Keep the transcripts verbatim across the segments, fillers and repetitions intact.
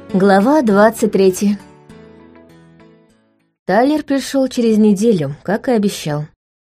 Глава двадцать третья. Тайлер пришел через неделю, как и обещал.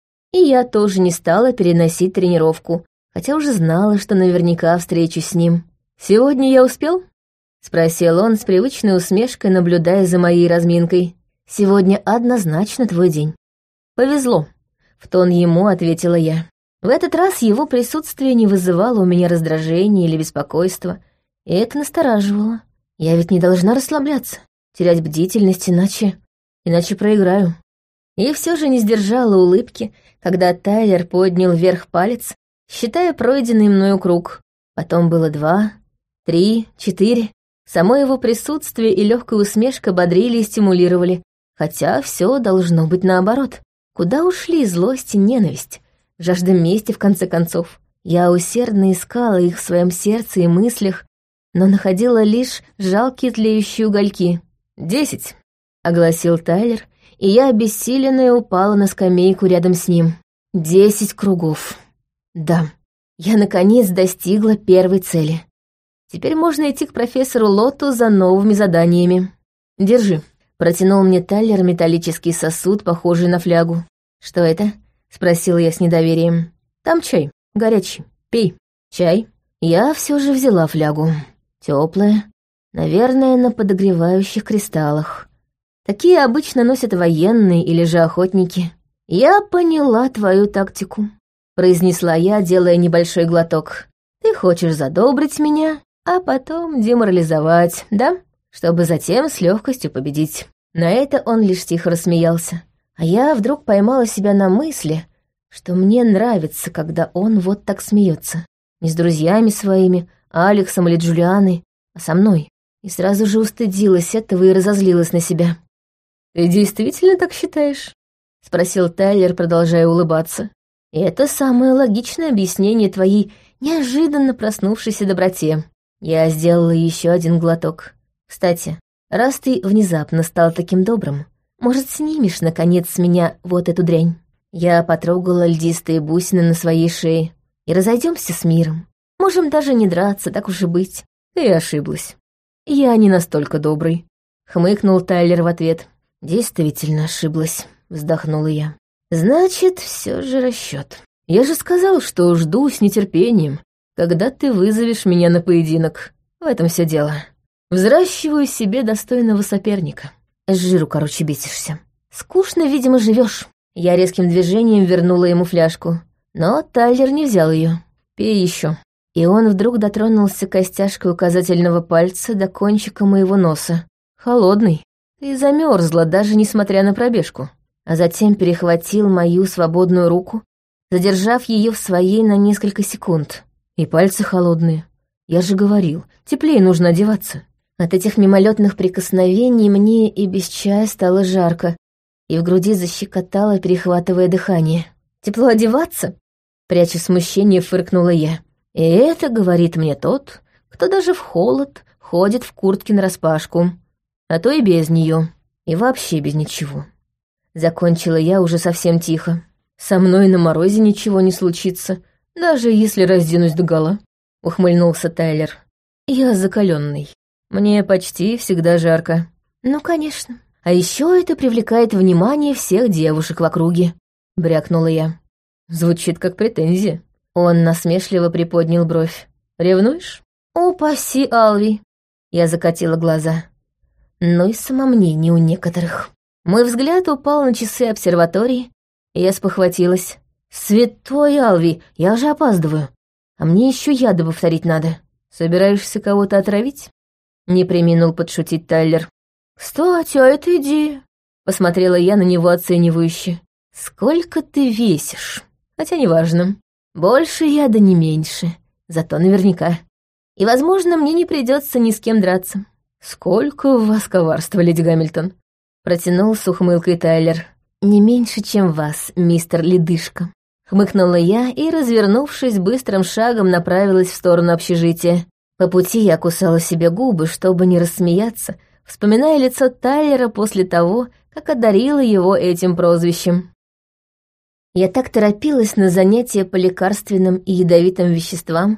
И я тоже не стала переносить тренировку, хотя уже знала, что наверняка встречусь с ним. «Сегодня я успел?» — спросил он с привычной усмешкой, наблюдая за моей разминкой. «Сегодня однозначно твой день». «Повезло», — в тон ему ответила я. В этот раз его присутствие не вызывало у меня раздражения или беспокойства, и это настораживало. Я ведь не должна расслабляться, терять бдительность, иначе... иначе проиграю. И все же не сдержала улыбки, когда Тайлер поднял вверх палец, считая пройденный мною круг. Потом было два, три, четыре. Само его присутствие и легкая усмешка бодрили и стимулировали, хотя все должно быть наоборот. Куда ушли злость и ненависть, жажда мести, в конце концов? Я усердно искала их в своем сердце и мыслях, но находила лишь жалкие тлеющие угольки. «Десять», — огласил Тайлер, и я обессиленная упала на скамейку рядом с ним. «Десять кругов. Да, я наконец достигла первой цели. Теперь можно идти к профессору Лотту за новыми заданиями. Держи», — протянул мне Тайлер металлический сосуд, похожий на флягу. «Что это?» — спросила я с недоверием. «Там чай, горячий. Пей. Чай». Я все же взяла флягу. Теплая, наверное, на подогревающих кристаллах. Такие обычно носят военные или же охотники. «Я поняла твою тактику», — произнесла я, делая небольшой глоток. «Ты хочешь задобрить меня, а потом деморализовать, да? Чтобы затем с легкостью победить». На это он лишь тихо рассмеялся. А я вдруг поймала себя на мысли, что мне нравится, когда он вот так смеется. Не с друзьями своими, Алексом или Джулианой, а со мной. И сразу же устыдилась этого и разозлилась на себя. «Ты действительно так считаешь?» — спросил Тайлер, продолжая улыбаться. «И это самое логичное объяснение твоей неожиданно проснувшейся доброте». Я сделала еще один глоток. «Кстати, раз ты внезапно стал таким добрым, может, снимешь, наконец, с меня вот эту дрянь?» Я потрогала льдистые бусины на своей шее. «И разойдемся с миром. Можем даже не драться, так уж и быть». «Ты ошиблась. Я не настолько добрый», — хмыкнул Тайлер в ответ. «Действительно ошиблась», — вздохнула я. «Значит, все же расчет. Я же сказал, что жду с нетерпением, когда ты вызовешь меня на поединок. В этом все дело. Взращиваю себе достойного соперника. С жиру, короче, бесишься. Скучно, видимо, живешь». Я резким движением вернула ему фляжку, но Тайлер не взял ее. «Пей еще». И он вдруг дотронулся костяшкой указательного пальца до кончика моего носа. «Холодный. Ты замерзла, даже несмотря на пробежку». А затем перехватил мою свободную руку, задержав ее в своей на несколько секунд. И пальцы холодные. Я же говорил, теплее нужно одеваться. От этих мимолетных прикосновений мне и без чая стало жарко, и в груди защекотало, перехватывая дыхание. «Тепло одеваться?» Пряча смущение, фыркнула я. «И это говорит мне тот, кто даже в холод ходит в куртке нараспашку, а то и без нее, и вообще без ничего». Закончила я уже совсем тихо. «Со мной на морозе ничего не случится, даже если разденусь догола», — ухмыльнулся Тайлер. «Я закаленный. Мне почти всегда жарко». «Ну, конечно. А еще это привлекает внимание всех девушек в округе», — брякнула я. «Звучит как претензия». Он насмешливо приподнял бровь. «Ревнуешь?» «Упаси, Алви!» Я закатила глаза. Ну и самомнение у некоторых. Мой взгляд упал на часы обсерватории, и я спохватилась. «Святой Алви, я же опаздываю. А мне еще яды повторить надо. Собираешься кого-то отравить?» Не преминул подшутить Тайлер. «Кстати, а это идея!» Посмотрела я на него оценивающе. «Сколько ты весишь? Хотя неважно. Больше яда не меньше, зато наверняка. И, возможно, мне не придется ни с кем драться». «Сколько у вас коварства, леди Гамильтон?» Протянул с ухмылкой Тайлер. «Не меньше, чем вас, мистер Ледышка». Хмыкнула я и, развернувшись, быстрым шагом направилась в сторону общежития. По пути я кусала себе губы, чтобы не рассмеяться, вспоминая лицо Тайлера после того, как одарила его этим прозвищем. Я так торопилась на занятия по лекарственным и ядовитым веществам,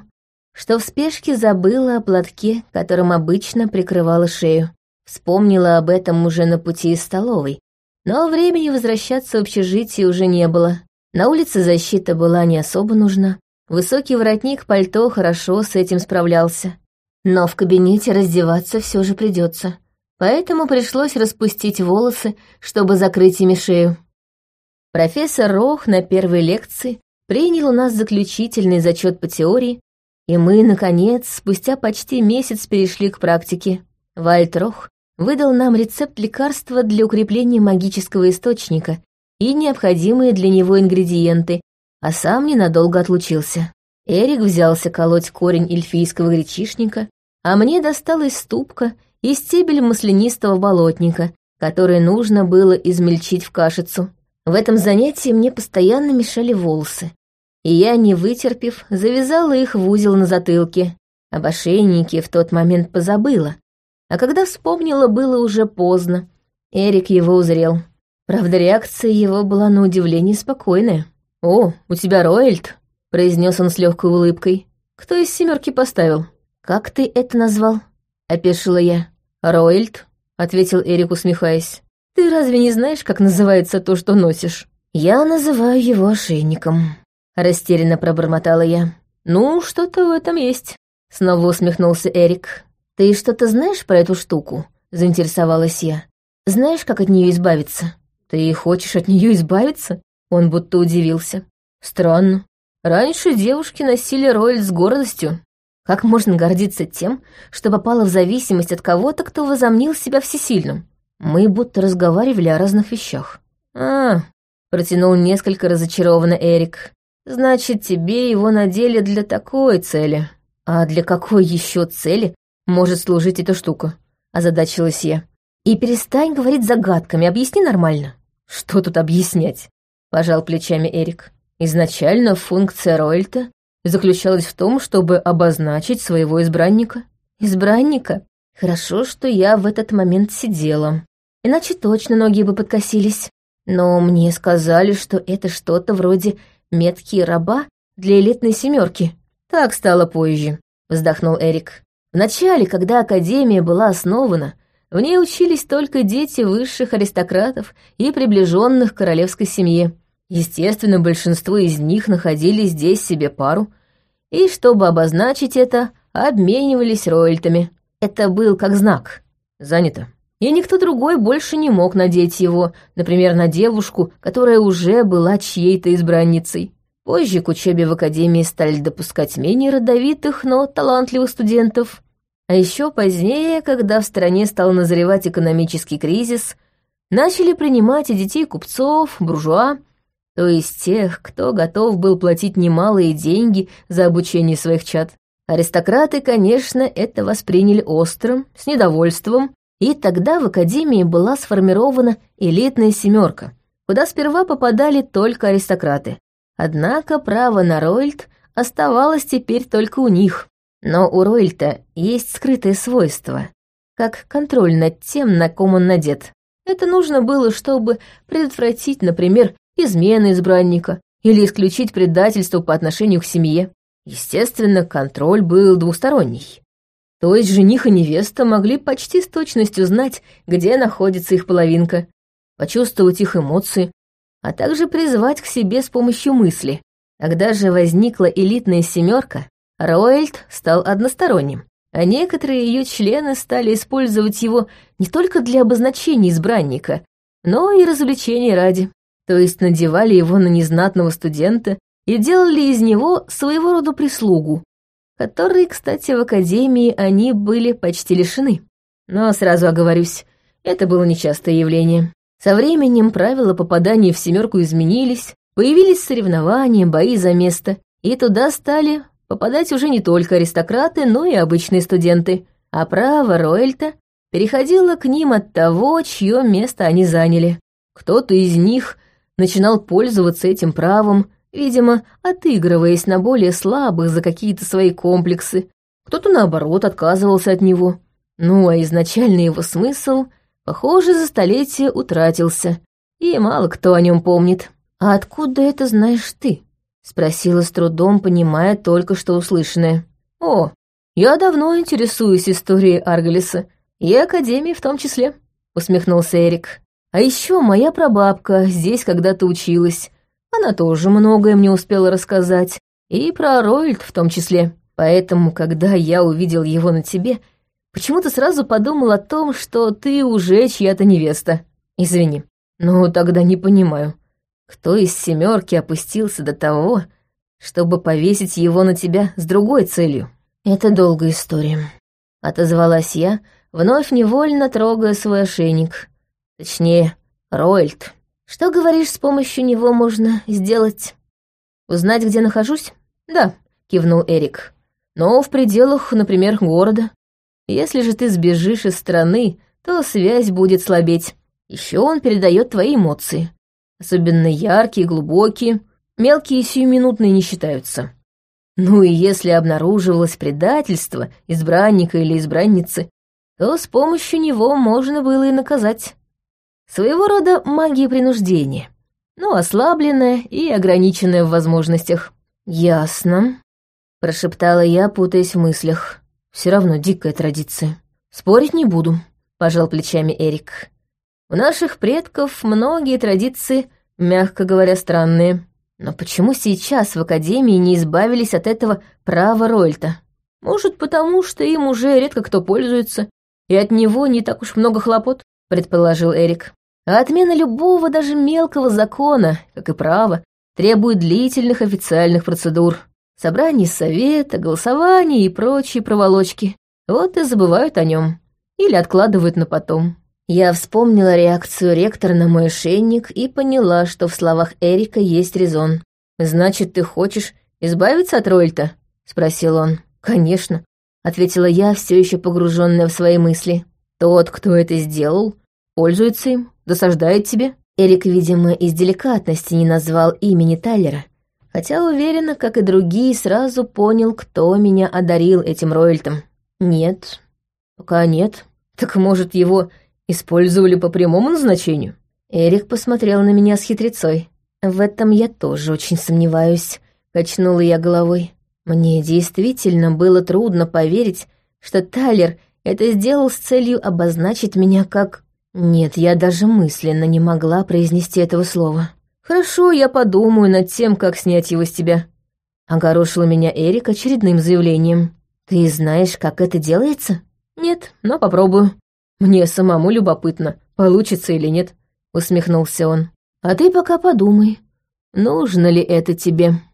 что в спешке забыла о платке, которым обычно прикрывала шею. Вспомнила об этом уже на пути из столовой, но времени возвращаться в общежитие уже не было. На улице защита была не особо нужна. Высокий воротник пальто хорошо с этим справлялся. Но в кабинете раздеваться все же придется, поэтому пришлось распустить волосы, чтобы закрыть ими шею. Профессор Рох на первой лекции принял у нас заключительный зачет по теории, и мы, наконец, спустя почти месяц перешли к практике. Вальт Рох выдал нам рецепт лекарства для укрепления магического источника и необходимые для него ингредиенты, а сам ненадолго отлучился. Эрик взялся колоть корень эльфийского гречишника, а мне досталась ступка и стебель маслянистого болотника, который нужно было измельчить в кашицу. В этом занятии мне постоянно мешали волосы, и я, не вытерпев, завязала их в узел на затылке. Об ошейнике в тот момент позабыла, а когда вспомнила, было уже поздно. Эрик его узрел. Правда, реакция его была на удивление спокойная. «О, у тебя Роэльд?» — произнес он с легкой улыбкой. «Кто из семерки поставил?» «Как ты это назвал?» — опешила я. «Роэльд», — ответил Эрик, усмехаясь. «Ты разве не знаешь, как называется то, что носишь?» «Я называю его ошейником», — растерянно пробормотала я. «Ну, что-то в этом есть», — снова усмехнулся Эрик. «Ты что-то знаешь про эту штуку?» — заинтересовалась я. «Знаешь, как от нее избавиться?» «Ты хочешь от нее избавиться?» Он будто удивился. «Странно. Раньше девушки носили Роэльд с гордостью. Как можно гордиться тем, что попала в зависимость от кого-то, кто возомнил себя всесильным? Мы будто разговаривали о разных вещах». «А, — протянул несколько разочарованно Эрик, — значит, тебе его надели для такой цели. А для какой еще цели может служить эта штука?» — озадачилась я. «И перестань говорить загадками, объясни нормально». «Что тут объяснять?» — пожал плечами Эрик. «Изначально функция Роэльта заключалась в том, чтобы обозначить своего избранника». «Избранника? Хорошо, что я в этот момент сидела. Иначе точно ноги бы подкосились. Но мне сказали, что это что-то вроде метки раба для элитной семерки». «Так стало позже», — вздохнул Эрик. «Вначале, когда Академия была основана, в ней учились только дети высших аристократов и приближенных к королевской семье. Естественно, большинство из них находили здесь себе пару, и, чтобы обозначить это, обменивались рояльтами. Это был как знак. Занято. И никто другой больше не мог надеть его, например, на девушку, которая уже была чьей-то избранницей. Позже к учебе в Академии стали допускать менее родовитых, но талантливых студентов. А еще позднее, когда в стране стал назревать экономический кризис, начали принимать и детей купцов, буржуа, то есть тех, кто готов был платить немалые деньги за обучение своих чад. Аристократы, конечно, это восприняли остро, с недовольством, и тогда в Академии была сформирована элитная семерка, куда сперва попадали только аристократы. Однако право на Роэльд оставалось теперь только у них. Но у Роэльта есть скрытое свойство, как контроль над тем, на ком он надет. Это нужно было, чтобы предотвратить, например, измены избранника или исключить предательство по отношению к семье. Естественно, контроль был двусторонний. То есть жених и невеста могли почти с точностью знать, где находится их половинка, почувствовать их эмоции, а также призвать к себе с помощью мысли. Когда же возникла элитная семерка, Роэльд стал односторонним, а некоторые ее члены стали использовать его не только для обозначения избранника, но и развлечений ради. То есть надевали его на незнатного студента и делали из него своего рода прислугу, которой, кстати, в Академии они были почти лишены. Но сразу оговорюсь, это было нечастое явление. Со временем правила попадания в семерку изменились, появились соревнования, бои за место, и туда стали попадать уже не только аристократы, но и обычные студенты, а право Роэльта переходило к ним от того, чье место они заняли. Кто-то из них начинал пользоваться этим правом, видимо, отыгрываясь на более слабых за какие-то свои комплексы, кто-то, наоборот, отказывался от него. Ну, а изначальный его смысл, похоже, за столетия утратился, и мало кто о нем помнит. «А откуда это знаешь ты?» — спросила с трудом, понимая только что услышанное. О, я давно интересуюсь историей Аргалиса, и Академией в том числе, усмехнулся Эрик. А еще моя прабабка здесь когда-то училась. Она тоже многое мне успела рассказать, и про Ройлд в том числе. Поэтому, когда я увидел его на тебе, почему-то сразу подумал о том, что ты уже чья-то невеста. Извини, но тогда не понимаю, кто из семерки опустился до того, чтобы повесить его на тебя с другой целью. Это долгая история. Отозвалась я, вновь невольно трогая свой ошейник. Точнее, Ройлд. Что, говоришь, с помощью него можно сделать? Узнать, где нахожусь? Да, кивнул Эрик. Но в пределах, например, города. Если же ты сбежишь из страны, то связь будет слабеть. Еще он передает твои эмоции. Особенно яркие, глубокие, мелкие и сиюминутные не считаются. Ну и если обнаруживалось предательство избранника или избранницы, то с помощью него можно было и наказать. Своего рода магия принуждения, но ослабленная и ограниченная в возможностях. «Ясно», — прошептала я, путаясь в мыслях. «Все равно дикая традиция. Спорить не буду», — пожал плечами Эрик. «У наших предков многие традиции, мягко говоря, странные. Но почему сейчас в Академии не избавились от этого права Ройльта? Может, потому что им уже редко кто пользуется, и от него не так уж много хлопот», — предположил Эрик. «А отмена любого, даже мелкого закона, как и права, требует длительных официальных процедур, собраний совета, голосований и прочие проволочки. Вот и забывают о нем. Или откладывают на потом». Я вспомнила реакцию ректора на мой ошейник и поняла, что в словах Эрика есть резон. «Значит, ты хочешь избавиться от Ройльта?» — спросил он. «Конечно», — ответила я, все еще погруженная в свои мысли. «Тот, кто это сделал, пользуется им, досаждает тебе». Эрик, видимо, из деликатности не назвал имени Тайлера, хотя уверенно, как и другие, сразу понял, кто меня одарил этим Ройльтом. «Нет, пока нет. Так, может, его использовали по прямому назначению?» Эрик посмотрел на меня с хитрецой. «В этом я тоже очень сомневаюсь», — качнула я головой. Мне действительно было трудно поверить, что Тайлер это сделал с целью обозначить меня как... Нет, я даже мысленно не могла произнести этого слова. «Хорошо, я подумаю над тем, как снять его с тебя», — огорошила меня Эрик очередным заявлением. «Ты знаешь, как это делается?» «Нет, но попробую. Мне самому любопытно, получится или нет», — усмехнулся он. «А ты пока подумай, нужно ли это тебе».